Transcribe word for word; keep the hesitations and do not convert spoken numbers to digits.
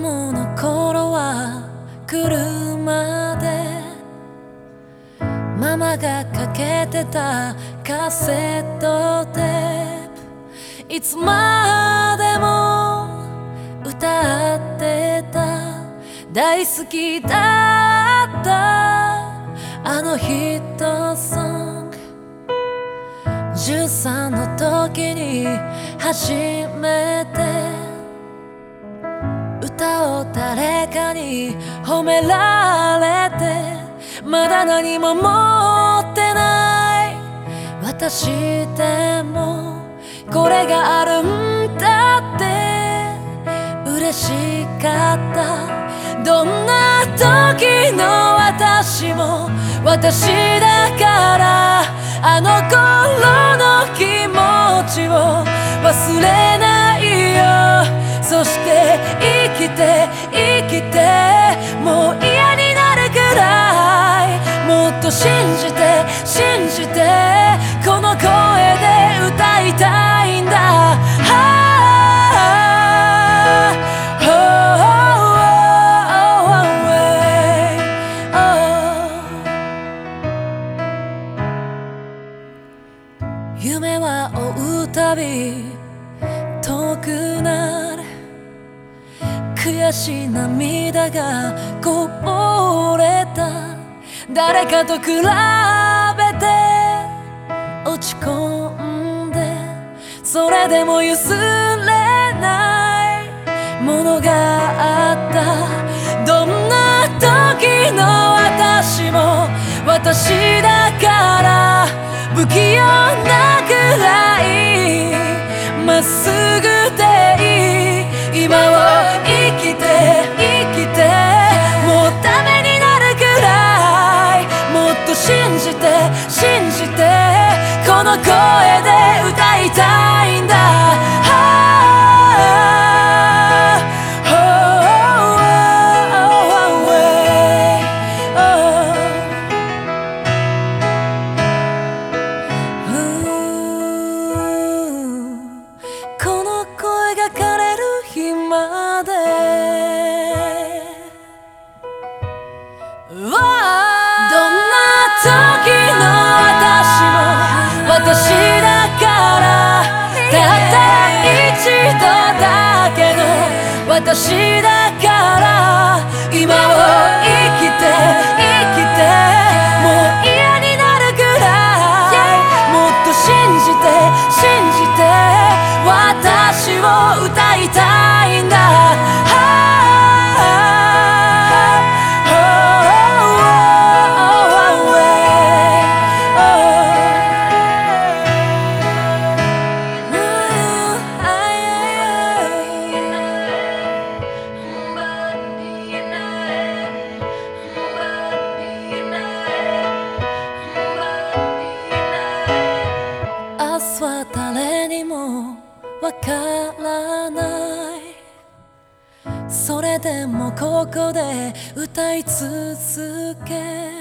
供の頃は車でママがかけてたカセットテープ、いつまでも歌ってた大好きだったあのヒットソング。じゅうさんの時に初めて歌を誰かに褒められて、まだ何も持ってない私でもこれがあるんだって嬉しかった。どんな時の私も私だから、あの頃の気持ちを忘れないよ。そして生きて生きてもう嫌になるくらい、もっと信じて信じてこの声で歌いたいんだ。夢は追うたび遠くなる、悔しい涙がこぼれた。誰かと比べて落ち込んで、それでも譲れないものがあった。どんな時の私も私だから、不器用なくらいまっすぐでいい。今を生きて生きてもうダメになるくらい、もっと信じて信じてこの声で歌いたいんだ。この声が枯れる日まで、どんな時の私も私だから、たった一度だけの私だから、今を生きて生きてもう嫌になるくらい、もっと信じて信じて私を歌いたいんだ。明日は誰にもわからない、それでもここで歌い続け